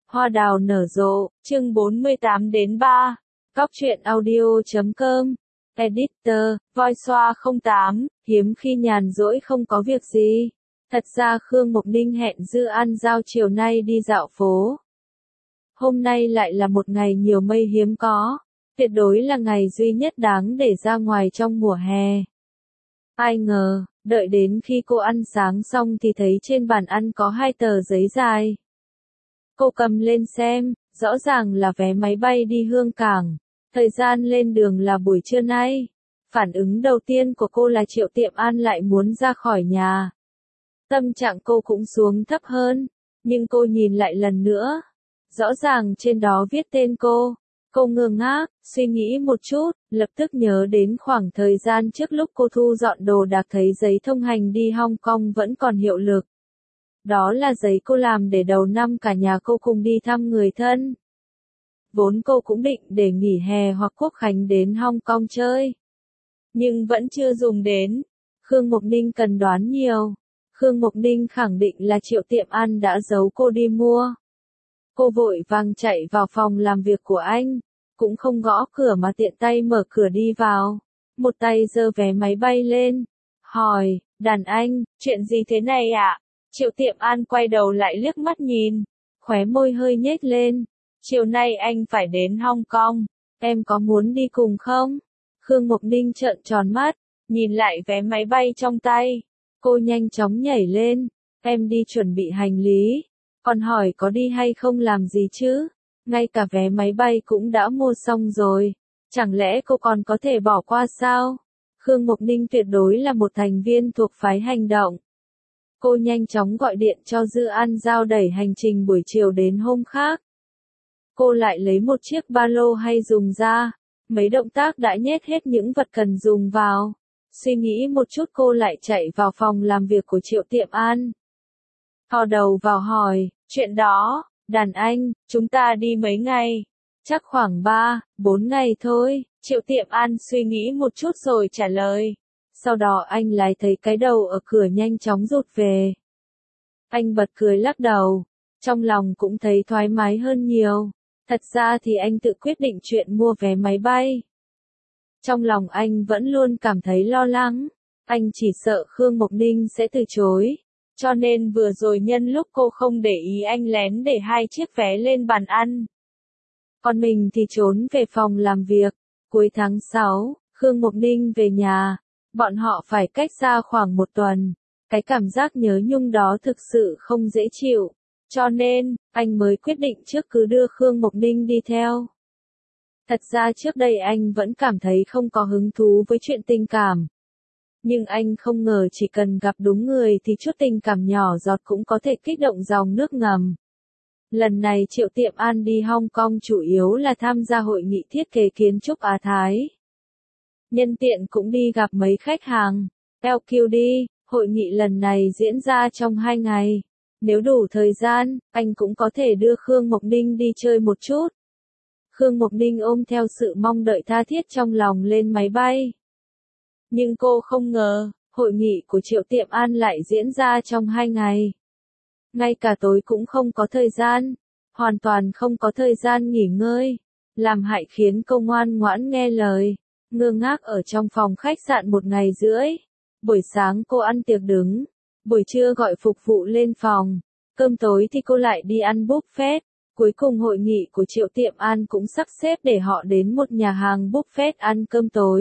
Hoa đào nở rộ, chương 48-3. Cóc truyện audio.com. Editor, Voiceoa 08, hiếm khi nhàn rỗi không có việc gì. Thật ra Khương Mộc Ninh hẹn Dư An Giao chiều nay đi dạo phố. Hôm nay lại là một ngày nhiều mây hiếm có, tuyệt đối là ngày duy nhất đáng để ra ngoài trong mùa hè. Ai ngờ, đợi đến khi cô ăn sáng xong thì thấy trên bàn ăn có 2 tờ giấy dài. Cô cầm lên xem, rõ ràng là vé máy bay đi Hương Cảng. Thời gian lên đường là buổi trưa nay. Phản ứng đầu tiên của cô là Triệu Tiệm An lại muốn ra khỏi nhà. Tâm trạng cô cũng xuống thấp hơn, nhưng cô nhìn lại lần nữa. Rõ ràng trên đó viết tên cô. Cô ngơ ngác, suy nghĩ một chút, lập tức nhớ đến khoảng thời gian trước lúc cô thu dọn đồ đạc thấy giấy thông hành đi Hong Kong vẫn còn hiệu lực. Đó là giấy cô làm để đầu năm cả nhà cô cùng đi thăm người thân. Vốn cô cũng định để nghỉ hè hoặc Quốc khánh đến Hong Kong chơi. Nhưng vẫn chưa dùng đến. Khương Mộc Ninh cần đoán nhiều. Khương Mộc Ninh khẳng định là Triệu Tiệm An đã giấu cô đi mua. Cô vội vàng chạy vào phòng làm việc của anh. Cũng không gõ cửa mà tiện tay mở cửa đi vào. Một tay giơ vé máy bay lên. Hỏi, đàn anh, chuyện gì thế này ạ? Triệu Tiệm An quay đầu lại liếc mắt nhìn. Khóe môi hơi nhếch lên. Chiều nay anh phải đến Hong Kong. Em có muốn đi cùng không? Khương Mộc Ninh trợn tròn mắt. Nhìn lại vé máy bay trong tay. Cô nhanh chóng nhảy lên. Em đi chuẩn bị hành lý. Còn hỏi có đi hay không làm gì chứ? Ngay cả vé máy bay cũng đã mua xong rồi. Chẳng lẽ cô còn có thể bỏ qua sao? Khương Mộc Ninh tuyệt đối là một thành viên thuộc phái hành động. Cô nhanh chóng gọi điện cho Dư An Giao đẩy hành trình buổi chiều đến hôm khác. Cô lại lấy một chiếc ba lô hay dùng ra. Mấy động tác đã nhét hết những vật cần dùng vào. Suy nghĩ một chút cô lại chạy vào phòng làm việc của Triệu Tiệm An. Thò đầu vào hỏi, chuyện đó, đàn anh, chúng ta đi mấy ngày? Chắc khoảng 3-4 ngày thôi, Triệu Tiệm An suy nghĩ một chút rồi trả lời. Sau đó anh lái thấy cái đầu ở cửa nhanh chóng rụt về. Anh bật cười lắc đầu, trong lòng cũng thấy thoải mái hơn nhiều. Thật ra thì anh tự quyết định chuyện mua vé máy bay. Trong lòng anh vẫn luôn cảm thấy lo lắng, anh chỉ sợ Khương Mộc Ninh sẽ từ chối. Cho nên vừa rồi nhân lúc cô không để ý anh lén để 2 chiếc vé lên bàn ăn. Còn mình thì trốn về phòng làm việc. Cuối tháng 6, Khương Mộc Ninh về nhà. Bọn họ phải cách xa khoảng 1 tuần. Cái cảm giác nhớ nhung đó thực sự không dễ chịu. Cho nên, anh mới quyết định trước cứ đưa Khương Mộc Ninh đi theo. Thật ra trước đây anh vẫn cảm thấy không có hứng thú với chuyện tình cảm. Nhưng anh không ngờ chỉ cần gặp đúng người thì chút tình cảm nhỏ giọt cũng có thể kích động dòng nước ngầm. Lần này Triệu Tiệm An đi Hong Kong chủ yếu là tham gia hội nghị thiết kế kiến trúc Á Thái. Nhân tiện cũng đi gặp mấy khách hàng. LQD, hội nghị lần này diễn ra trong 2 ngày. Nếu đủ thời gian, anh cũng có thể đưa Khương Mộc Ninh đi chơi một chút. Khương Mộc Ninh ôm theo sự mong đợi tha thiết trong lòng lên máy bay. Nhưng cô không ngờ, hội nghị của Triệu Tiệm An lại diễn ra trong 2 ngày. Ngay cả tối cũng không có thời gian, hoàn toàn không có thời gian nghỉ ngơi, làm hại khiến cô ngoan ngoãn nghe lời, ngơ ngác ở trong phòng khách sạn 1 ngày rưỡi. Buổi sáng cô ăn tiệc đứng, buổi trưa gọi phục vụ lên phòng, cơm tối thì cô lại đi ăn buffet. Cuối cùng hội nghị của Triệu Tiệm An cũng sắp xếp để họ đến một nhà hàng buffet ăn cơm tối.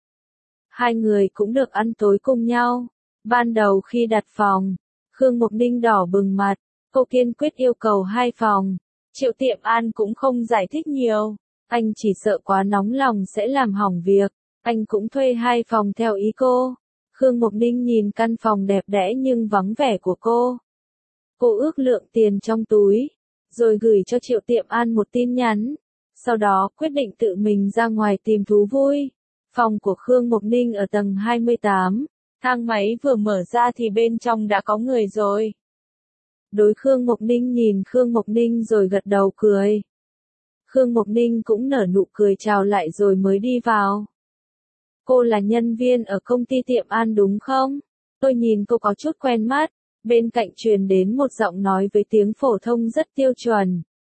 2 người cũng được ăn tối cùng nhau. Ban đầu khi đặt phòng, Khương Mộc Ninh đỏ bừng mặt, cô kiên quyết yêu cầu 2 phòng. Triệu Tiệm An cũng không giải thích nhiều, anh chỉ sợ quá nóng lòng sẽ làm hỏng việc, anh cũng thuê 2 phòng theo ý cô. Khương Mộc Ninh nhìn căn phòng đẹp đẽ nhưng vắng vẻ của cô. Cô ước lượng tiền trong túi, rồi gửi cho Triệu Tiệm An một tin nhắn. Sau đó quyết định tự mình ra ngoài tìm thú vui. Phòng của Khương Mộc Ninh ở tầng 28. Thang máy vừa mở ra thì bên trong đã có người rồi. Đối Khương Mộc Ninh nhìn Khương Mộc Ninh rồi gật đầu cười. Khương Mộc Ninh cũng nở nụ cười chào lại rồi mới đi vào. Cô là nhân viên ở công ty Tiệm An đúng không? Tôi nhìn cô có chút quen mắt. Bên cạnh truyền đến một giọng nói với tiếng phổ thông rất tiêu chuẩn.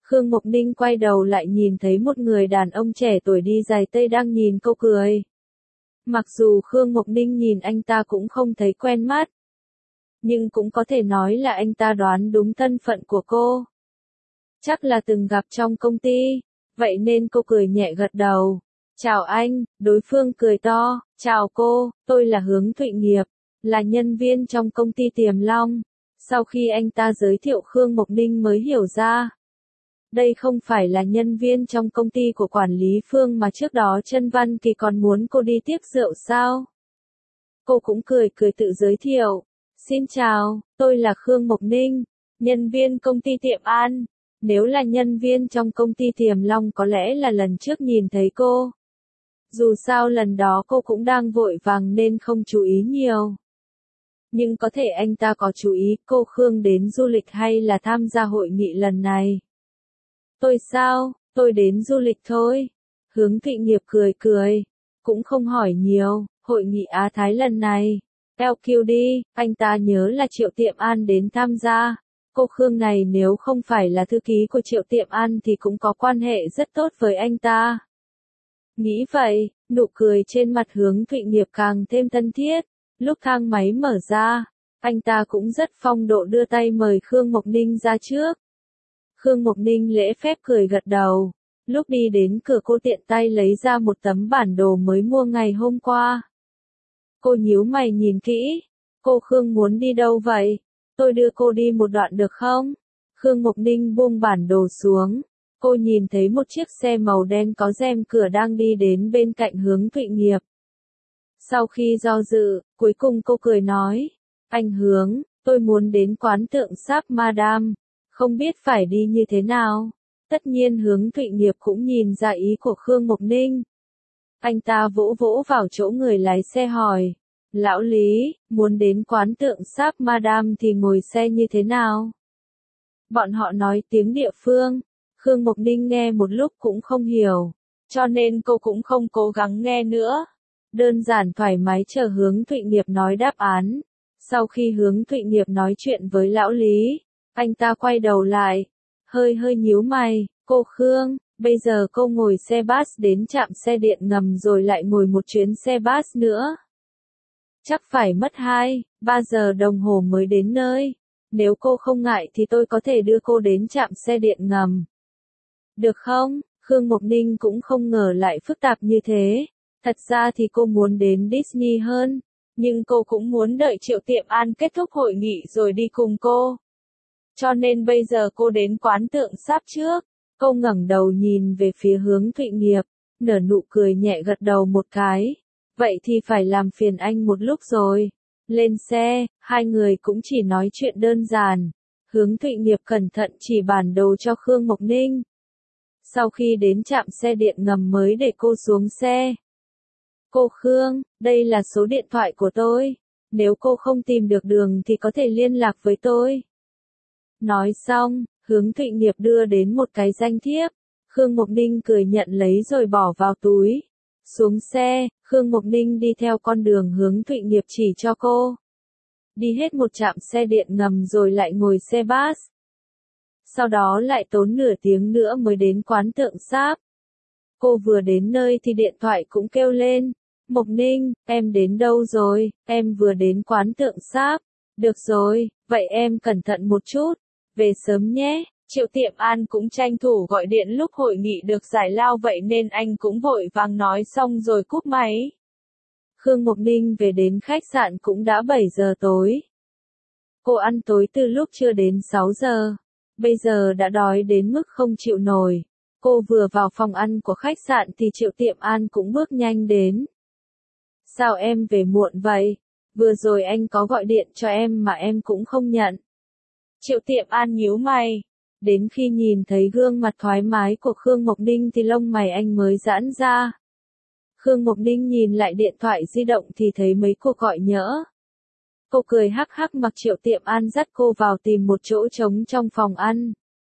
Khương Mộc Ninh quay đầu lại nhìn thấy một người đàn ông trẻ tuổi đi giày tây đang nhìn cô cười. Mặc dù Khương Mộc Ninh nhìn anh ta cũng không thấy quen mắt, nhưng cũng có thể nói là anh ta đoán đúng thân phận của cô. Chắc là từng gặp trong công ty, vậy nên cô cười nhẹ gật đầu. Chào anh, đối phương cười to, chào cô, tôi là Hướng Thụy Nghiệp, là nhân viên trong công ty Tiềm Long. Sau khi anh ta giới thiệu Khương Mộc Ninh mới hiểu ra. Đây không phải là nhân viên trong công ty của quản lý Phương mà trước đó Trân Văn Kỳ còn muốn cô đi tiếp rượu sao? Cô cũng cười tự giới thiệu. Xin chào, tôi là Khương Mộc Ninh, nhân viên công ty Tiệm An. Nếu là nhân viên trong công ty Tiềm Long có lẽ là lần trước nhìn thấy cô. Dù sao lần đó cô cũng đang vội vàng nên không chú ý nhiều. Nhưng có thể anh ta có chú ý cô Khương đến du lịch hay là tham gia hội nghị lần này. Tôi sao, tôi đến du lịch thôi. Hướng Thụy Nghiệp cười, cũng không hỏi nhiều, hội nghị Á Thái lần này. LQD, anh ta nhớ là Triệu Tiệm An đến tham gia. Cô Khương này nếu không phải là thư ký của Triệu Tiệm An thì cũng có quan hệ rất tốt với anh ta. Nghĩ vậy, nụ cười trên mặt Hướng Thụy Nghiệp càng thêm thân thiết. Lúc thang máy mở ra, anh ta cũng rất phong độ đưa tay mời Khương Mộc Ninh ra trước. Khương Mộc Ninh lễ phép cười gật đầu. Lúc đi đến cửa cô tiện tay lấy ra một tấm bản đồ mới mua ngày hôm qua. Cô nhíu mày nhìn kỹ. Cô Khương muốn đi đâu vậy? Tôi đưa cô đi một đoạn được không? Khương Mộc Ninh buông bản đồ xuống. Cô nhìn thấy một chiếc xe màu đen có rèm cửa đang đi đến bên cạnh Hướng Thụy Nghiệp. Sau khi do dự, cuối cùng cô cười nói. Anh Hướng, tôi muốn đến quán tượng sáp Madame. Không biết phải đi như thế nào? Tất nhiên Hướng Thụy Nghiệp cũng nhìn ra ý của Khương Mộc Ninh. Anh ta vỗ vỗ vào chỗ người lái xe hỏi. Lão Lý, muốn đến quán tượng sáp Madame thì ngồi xe như thế nào? Bọn họ nói tiếng địa phương. Khương Mộc Ninh nghe một lúc cũng không hiểu. Cho nên cô cũng không cố gắng nghe nữa. Đơn giản thoải mái chờ Hướng Thụy Nghiệp nói đáp án. Sau khi Hướng Thụy Nghiệp nói chuyện với Lão Lý, anh ta quay đầu lại. Hơi nhíu mày. Cô Khương, bây giờ cô ngồi xe bus đến trạm xe điện ngầm rồi lại ngồi một chuyến xe bus nữa. Chắc phải mất 2-3 giờ đồng hồ mới đến nơi. Nếu cô không ngại thì tôi có thể đưa cô đến trạm xe điện ngầm. Được không? Khương Mộc Ninh cũng không ngờ lại phức tạp như thế. Thật ra thì cô muốn đến Disney hơn. Nhưng cô cũng muốn đợi Triệu Tiệm An kết thúc hội nghị rồi đi cùng cô. Cho nên bây giờ cô đến quán tượng sáp trước. Cô ngẩng đầu nhìn về phía Hướng Thụy Nghiệp, nở nụ cười nhẹ gật đầu một cái. Vậy thì phải làm phiền anh một lúc rồi. Lên xe, hai người cũng chỉ nói chuyện đơn giản. Hướng Thụy Nghiệp cẩn thận chỉ bản đồ cho Khương Mộc Ninh. Sau khi đến trạm xe điện ngầm mới để cô xuống xe. Cô Khương, đây là số điện thoại của tôi. Nếu cô không tìm được đường thì có thể liên lạc với tôi. Nói xong, Hướng Thụy Nghiệp đưa đến một cái danh thiếp. Khương Mộc Ninh cười nhận lấy rồi bỏ vào túi. Xuống xe, Khương Mộc Ninh đi theo con đường Hướng Thụy Nghiệp chỉ cho cô. Đi hết một trạm xe điện ngầm rồi lại ngồi xe bus. Sau đó lại tốn nửa tiếng nữa mới đến quán tượng sáp. Cô vừa đến nơi thì điện thoại cũng kêu lên. Mộc Ninh, em đến đâu rồi? Em vừa đến quán tượng sáp. Được rồi, vậy em cẩn thận một chút. Về sớm nhé. Triệu Tiệm An cũng tranh thủ gọi điện lúc hội nghị được giải lao vậy nên anh cũng vội vàng nói xong rồi cúp máy. Khương Mộc Ninh về đến khách sạn cũng đã 7 giờ tối. Cô ăn tối từ lúc chưa đến 6 giờ. Bây giờ đã đói đến mức không chịu nổi. Cô vừa vào phòng ăn của khách sạn thì Triệu Tiệm An cũng bước nhanh đến. Sao em về muộn vậy? Vừa rồi anh có gọi điện cho em mà em cũng không nhận. Triệu Tiệm An nhíu mày. Đến khi nhìn thấy gương mặt thoải mái của Khương Mộc Ninh thì lông mày anh mới giãn ra. Khương Mộc Ninh nhìn lại điện thoại di động thì thấy mấy cuộc gọi nhỡ. Cô cười hắc hắc mặc Triệu Tiệm An dắt cô vào tìm một chỗ trống trong phòng ăn.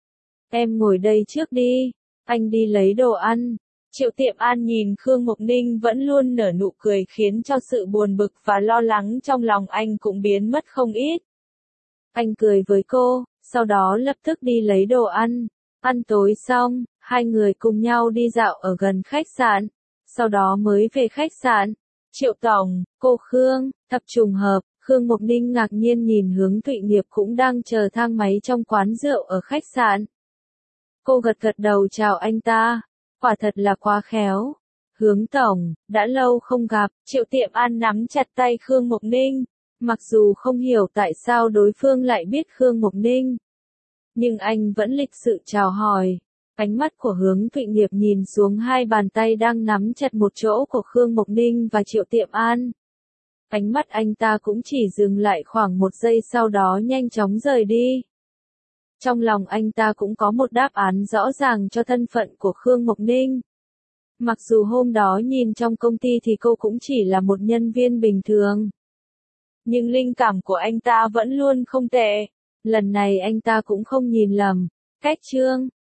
Em ngồi đây trước đi, anh đi lấy đồ ăn. Triệu Tiệm An nhìn Khương Mộc Ninh vẫn luôn nở nụ cười khiến cho sự buồn bực và lo lắng trong lòng anh cũng biến mất không ít. Anh cười với cô, sau đó lập tức đi lấy đồ ăn. Ăn tối xong, hai người cùng nhau đi dạo ở gần khách sạn, sau đó mới về khách sạn. Triệu tổng, cô Khương, thật trùng hợp, Khương Mộc Ninh ngạc nhiên nhìn hướng Thụy Nghiệp cũng đang chờ thang máy trong quán rượu ở khách sạn. Cô gật gật đầu chào anh ta, quả thật là quá khéo. Hướng tổng, đã lâu không gặp, Triệu Tiệm An nắm chặt tay Khương Mộc Ninh, mặc dù không hiểu tại sao đối phương lại biết Khương Mộc Ninh. Nhưng anh vẫn lịch sự chào hỏi. Ánh mắt của Hướng Thụy Nghiệp nhìn xuống hai bàn tay đang nắm chặt một chỗ của Khương Mộc Ninh và Triệu Tiệm An. Ánh mắt anh ta cũng chỉ dừng lại khoảng một giây sau đó nhanh chóng rời đi. Trong lòng anh ta cũng có một đáp án rõ ràng cho thân phận của Khương Mộc Ninh. Mặc dù hôm đó nhìn trong công ty thì cô cũng chỉ là một nhân viên bình thường. Nhưng linh cảm của anh ta vẫn luôn không tệ. Lần này anh ta cũng không nhìn lầm. Cách chương